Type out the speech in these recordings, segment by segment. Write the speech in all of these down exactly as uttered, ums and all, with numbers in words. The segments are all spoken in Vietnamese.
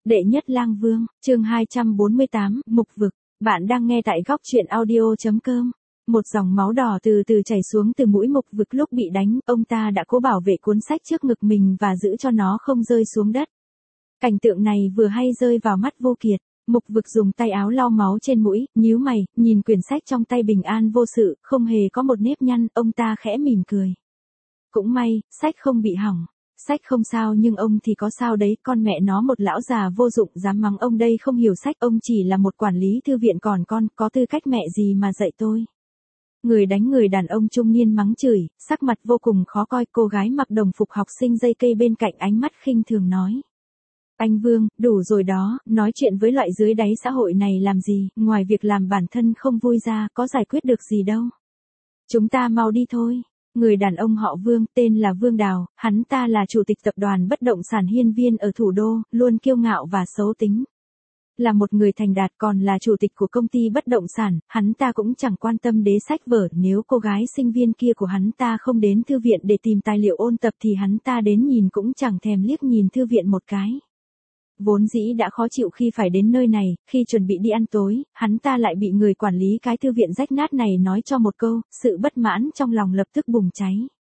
Đệ nhất lang vương, chương hai trăm bốn mươi tám, mục vực. Bạn đang nghe tại góc truyện audio.com. Một dòng máu đỏ từ từ chảy xuống từ mũi mục vực lúc bị đánh, ông ta đã cố bảo vệ cuốn sách trước ngực mình và giữ cho nó không rơi xuống đất. Cảnh tượng này vừa hay rơi vào mắt Vô Kiệt. Mục vực dùng tay áo lau máu trên mũi, nhíu mày, nhìn quyển sách trong tay bình an vô sự, không hề có một nếp nhăn, ông ta khẽ mỉm cười. Cũng may, sách không bị hỏng. Sách không sao nhưng ông thì có sao đấy, con mẹ nó một lão già vô dụng dám mắng ông đây không hiểu sách, ông chỉ là một quản lý thư viện còn con, có tư cách mẹ gì mà dạy tôi. Người đánh người đàn ông trung niên mắng chửi, sắc mặt vô cùng khó coi, cô gái mặc đồng phục học sinh dây cây bên cạnh ánh mắt khinh thường nói. Anh Vương, đủ rồi đó, nói chuyện với loại dưới đáy xã hội này làm gì, ngoài việc làm bản thân không vui ra, có giải quyết được gì đâu. Chúng ta mau đi thôi. Người đàn ông họ Vương, tên là Vương Đào, hắn ta là chủ tịch tập đoàn bất động sản Hiên Viên ở thủ đô, luôn kiêu ngạo và xấu tính. Là một người thành đạt còn là chủ tịch của công ty bất động sản, hắn ta cũng chẳng quan tâm đế sách vở, nếu cô gái sinh viên kia của hắn ta không đến thư viện để tìm tài liệu ôn tập thì hắn ta đến nhìn cũng chẳng thèm liếc nhìn thư viện một cái. Vốn dĩ đã khó chịu khi phải đến nơi này, khi chuẩn bị đi ăn tối, hắn ta lại bị người quản lý cái thư viện rách nát này nói cho một câu, sự bất mãn trong lòng lập tức bùng cháy.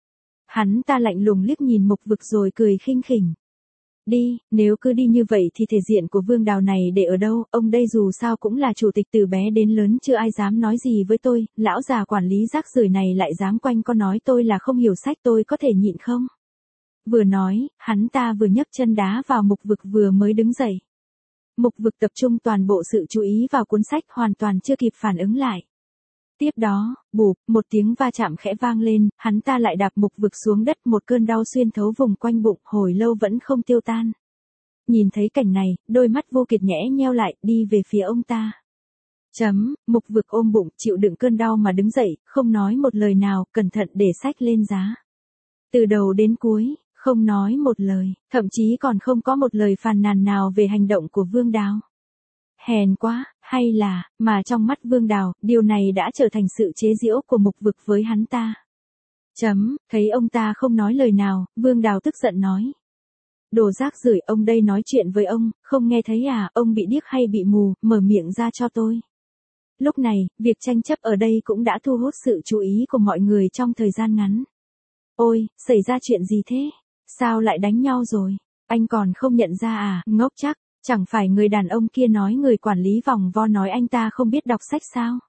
Hắn ta lạnh lùng liếc nhìn mục vực rồi cười khinh khỉnh. Đi, nếu cứ đi như vậy thì thể diện của Vương Đào này để ở đâu, ông đây dù sao cũng là chủ tịch từ bé đến lớn chưa ai dám nói gì với tôi, lão già quản lý rác rưởi này lại dám quanh co nói tôi là không hiểu sách, tôi có thể nhịn không? Vừa nói, hắn ta vừa nhấc chân đá vào mục vực vừa mới đứng dậy. Mục vực tập trung toàn bộ sự chú ý vào cuốn sách hoàn toàn chưa kịp phản ứng lại. Tiếp đó, bụp, một tiếng va chạm khẽ vang lên, hắn ta lại đạp mục vực xuống đất, một cơn đau xuyên thấu vùng quanh bụng hồi lâu vẫn không tiêu tan. Nhìn thấy cảnh này, đôi mắt Vô Kiệt nhẽ nheo lại, đi về phía ông ta. Chấm, mục vực ôm bụng, chịu đựng cơn đau mà đứng dậy, không nói một lời nào, cẩn thận để sách lên giá. Từ đầu đến cuối, không nói một lời, thậm chí còn không có một lời phàn nàn nào về hành động của Vương Đào. Hèn quá, hay là, mà trong mắt Vương Đào, điều này đã trở thành sự chế giễu của mục vực với hắn ta. Chấm, thấy ông ta không nói lời nào, Vương Đào tức giận nói. Đồ rác rưởi, ông đây nói chuyện với ông, không nghe thấy à, ông bị điếc hay bị mù, mở miệng ra cho tôi. Lúc này, việc tranh chấp ở đây cũng đã thu hút sự chú ý của mọi người trong thời gian ngắn. Ôi, xảy ra chuyện gì thế? Sao lại đánh nhau rồi? Anh còn không nhận ra à, ngốc chắc, chẳng phải người đàn ông kia nói người quản lý vòng vo nói anh ta không biết đọc sách sao?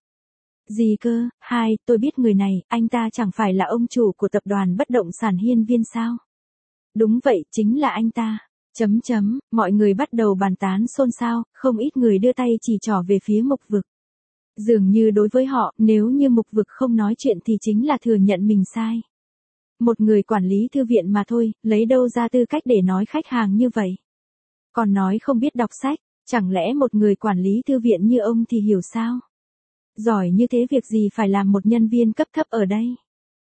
Gì cơ, hai, tôi biết người này, anh ta chẳng phải là ông chủ của tập đoàn bất động sản Hiên Viên sao? Đúng vậy, chính là anh ta. Chấm chấm, mọi người bắt đầu bàn tán xôn xao, không ít người đưa tay chỉ trỏ về phía mục vực. Dường như đối với họ, nếu như mục vực không nói chuyện thì chính là thừa nhận mình sai. Một người quản lý thư viện mà thôi, lấy đâu ra tư cách để nói khách hàng như vậy? Còn nói không biết đọc sách, chẳng lẽ một người quản lý thư viện như ông thì hiểu sao? Giỏi như thế việc gì phải làm một nhân viên cấp thấp ở đây?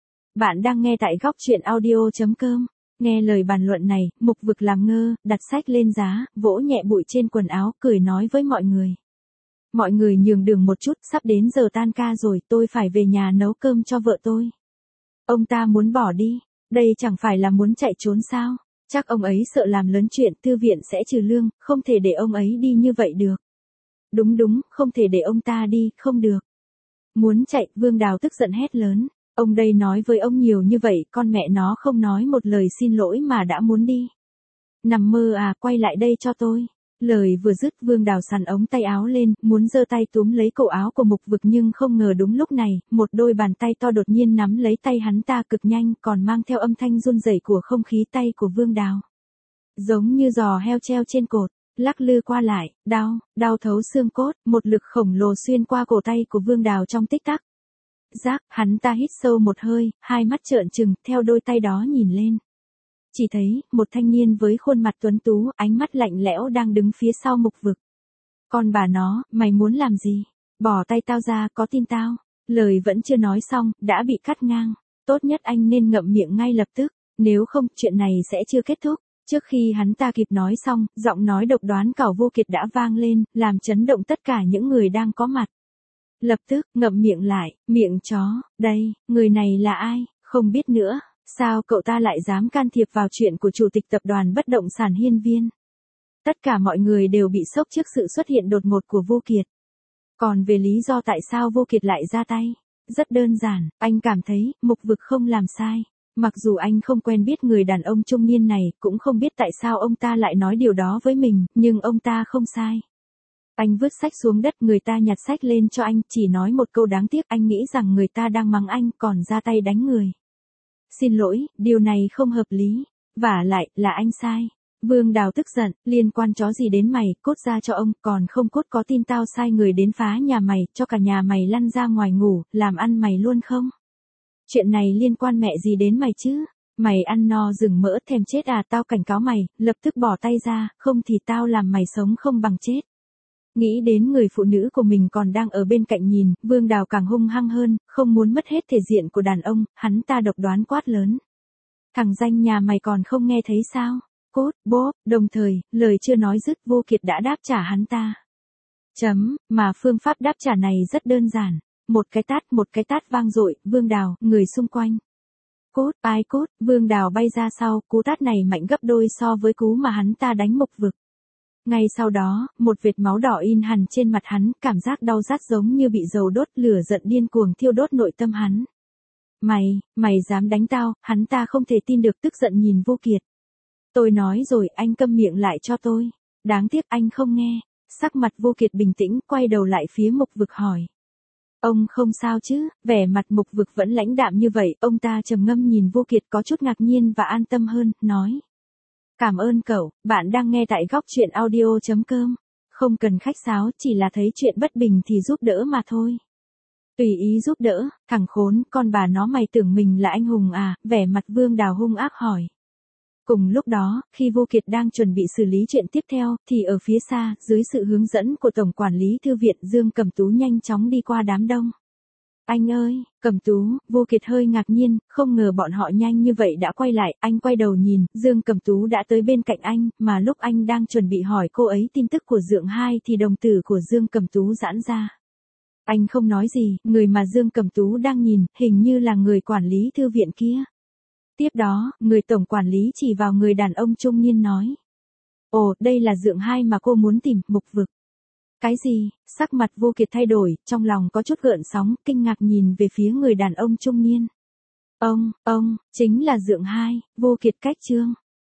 Bạn đang nghe tại góc truyện audio.com. Nghe lời bàn luận này, mục vực làm ngơ, đặt sách lên giá, vỗ nhẹ bụi trên quần áo, cười nói với mọi người. Mọi người nhường đường một chút, sắp đến giờ tan ca rồi, tôi phải về nhà nấu cơm cho vợ tôi. Ông ta muốn bỏ đi, đây chẳng phải là muốn chạy trốn sao? Chắc ông ấy sợ làm lớn chuyện, thư viện sẽ trừ lương, không thể để ông ấy đi như vậy được. Đúng đúng, không thể để ông ta đi, không được. Muốn chạy, Vương Đào tức giận hét lớn. Ông đây nói với ông nhiều như vậy, con mẹ nó không nói một lời xin lỗi mà đã muốn đi. Nằm mơ à, quay lại đây cho tôi. Lời vừa dứt, Vương Đào xằn ống tay áo lên, muốn giơ tay túm lấy cổ áo của mục vực nhưng không ngờ đúng lúc này, một đôi bàn tay to đột nhiên nắm lấy tay hắn ta cực nhanh, còn mang theo âm thanh run rẩy của không khí tay của Vương Đào. Giống như giò heo treo trên cột, lắc lư qua lại, đau, đau thấu xương cốt, một lực khổng lồ xuyên qua cổ tay của Vương Đào trong tích tắc. Rác, hắn ta hít sâu một hơi, hai mắt trợn trừng, theo đôi tay đó nhìn lên. Chỉ thấy, một thanh niên với khuôn mặt tuấn tú, ánh mắt lạnh lẽo đang đứng phía sau mục vực. Con bà nó, mày muốn làm gì? Bỏ tay tao ra, có tin tao? Lời vẫn chưa nói xong, đã bị cắt ngang. Tốt nhất anh nên ngậm miệng ngay lập tức, nếu không, chuyện này sẽ chưa kết thúc. Trước khi hắn ta kịp nói xong, giọng nói độc đoán của Vô Kiệt đã vang lên, làm chấn động tất cả những người đang có mặt. Lập tức, ngậm miệng lại, miệng chó, đây, người này là ai, không biết nữa. Sao cậu ta lại dám can thiệp vào chuyện của chủ tịch tập đoàn bất động sản Hiên Viên? Tất cả mọi người đều bị sốc trước sự xuất hiện đột ngột của Vô Kiệt. Còn về lý do tại sao Vô Kiệt lại ra tay, rất đơn giản, anh cảm thấy Mục Vực không làm sai. Mặc dù anh không quen biết người đàn ông trung niên này, cũng không biết tại sao ông ta lại nói điều đó với mình, nhưng ông ta không sai. Anh vứt sách xuống đất, người ta nhặt sách lên cho anh, chỉ nói một câu đáng tiếc, anh nghĩ rằng người ta đang mắng anh, còn ra tay đánh người. Xin lỗi, điều này không hợp lý. Vả lại, là anh sai. Vương Đào tức giận, liên quan chó gì đến mày, cốt ra cho ông, còn không cốt có tin tao sai người đến phá nhà mày, cho cả nhà mày lăn ra ngoài ngủ, làm ăn mày luôn không? Chuyện này liên quan mẹ gì đến mày chứ? Mày ăn no rừng mỡ thèm chết à, tao cảnh cáo mày, lập tức bỏ tay ra, không thì tao làm mày sống không bằng chết. Nghĩ đến người phụ nữ của mình còn đang ở bên cạnh nhìn, Vương Đào càng hung hăng hơn, không muốn mất hết thể diện của đàn ông, hắn ta độc đoán quát lớn. Thằng danh nhà mày còn không nghe thấy sao? Cốt, bốp, đồng thời, lời chưa nói dứt Vô Kiệt đã đáp trả hắn ta. Chấm, mà phương pháp đáp trả này rất đơn giản. Một cái tát, một cái tát vang dội, Vương Đào, người xung quanh. Cốt, ai cốt, Vương Đào bay ra sau, cú tát này mạnh gấp đôi so với cú mà hắn ta đánh Mục Vực. Ngay sau đó, một vệt máu đỏ in hẳn trên mặt hắn, cảm giác đau rát giống như bị dầu đốt, lửa giận điên cuồng thiêu đốt nội tâm hắn. Mày, mày dám đánh tao, hắn ta không thể tin được, tức giận nhìn Vô Kiệt. Tôi nói rồi, anh câm miệng lại cho tôi. Đáng tiếc anh không nghe. Sắc mặt Vô Kiệt bình tĩnh, quay đầu lại phía Mục Vực hỏi. Ông không sao chứ? Vẻ mặt Mục Vực vẫn lãnh đạm như vậy, ông ta trầm ngâm nhìn Vô Kiệt có chút ngạc nhiên và an tâm hơn, nói. Cảm ơn cậu, bạn đang nghe tại góc truyện audio chấm com. Không cần khách sáo, chỉ là thấy chuyện bất bình thì giúp đỡ mà thôi. Tùy ý giúp đỡ, thằng khốn, con bà nó mày tưởng mình là anh hùng à? Vẻ mặt Vương Đào hung ác hỏi. Cùng lúc đó, khi Vô Kiệt đang chuẩn bị xử lý chuyện tiếp theo, thì ở phía xa, dưới sự hướng dẫn của Tổng Quản lý Thư viện, Dương Cẩm Tú nhanh chóng đi qua đám đông. Anh ơi, Cẩm Tú, Vô Kiệt hơi ngạc nhiên, không ngờ bọn họ nhanh như vậy đã quay lại, anh quay đầu nhìn, Dương Cẩm Tú đã tới bên cạnh anh, mà lúc anh đang chuẩn bị hỏi cô ấy tin tức của Dượng Hai thì đồng tử của Dương Cẩm Tú giãn ra. Anh không nói gì, người mà Dương Cẩm Tú đang nhìn, hình như là người quản lý thư viện kia. Tiếp đó, người tổng quản lý chỉ vào người đàn ông trung niên nói. Ồ, đây là Dượng Hai mà cô muốn tìm, Mục Vực. Cái gì? Sắc mặt Vô Kiệt thay đổi, trong lòng có chút gợn sóng, kinh ngạc nhìn về phía người đàn ông trung niên. Ông, ông, chính là Dượng Hai, Vô Kiệt cách trương.